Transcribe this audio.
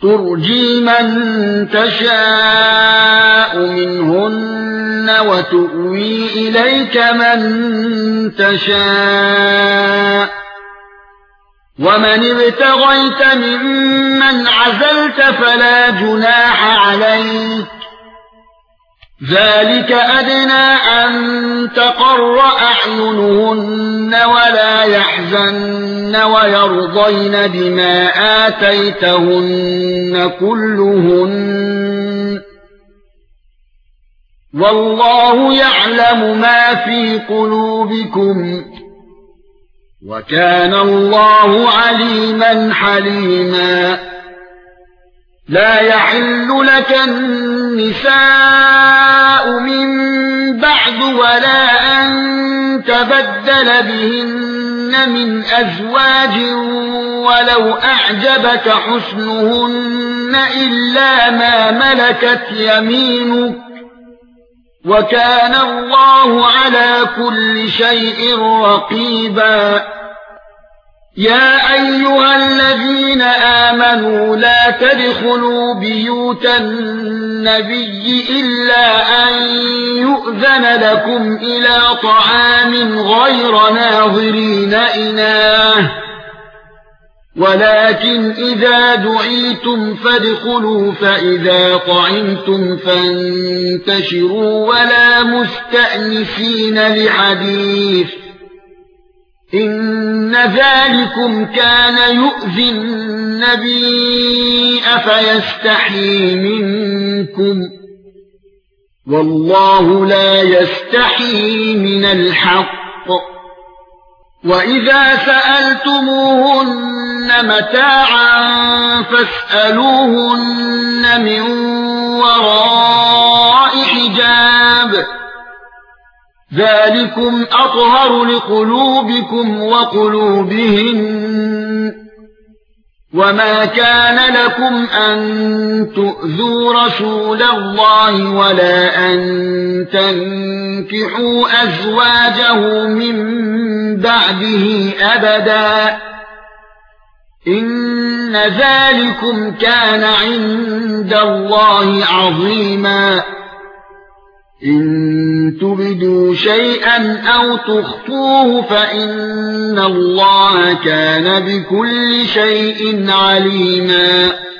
ترجي من تشاء منهن وتؤوي إليك من تشاء ومن ابتغيت ممن عزلت فلا جناح عليك ذلك أدنى أن تقر أعينهن ولا يحزن ويرضين بما آتيتهن كلهن والله يعلم ما في قلوبكم وكان الله عليما حليما لا يحل لك النساء من بعد ولا أن تبدل بهن من أزواج ولو أعجبك حسنهن إلا ما ملكت يمينك وكان الله على كل شيء رقيبا يا ايها الذين امنوا لا تدخلوا بيوت النبي الا ان يؤذن لكم الى طعام غير ناظرين اناه ولكن اذا دعيتم فادخلوا فاذا طعمتم فانتشروا ولا مستأنسين لحديث إن ذلكم كان يؤذي النبي فيستحيي منكم والله لا يستحيي من الحق وإذا سألتموهن متاعا فاسألوهن من وراء حجاب ذلكم أطهر لقلوبكم وقلوبهن وما كان لكم أن تؤذوا رسول الله ولا أن تنكحوا أزواجه من بعده أبدا إن ذلكم كان عند الله عظيما إن تبدوا شيئا أو تخفوه فإن الله كان بكل شيء عليما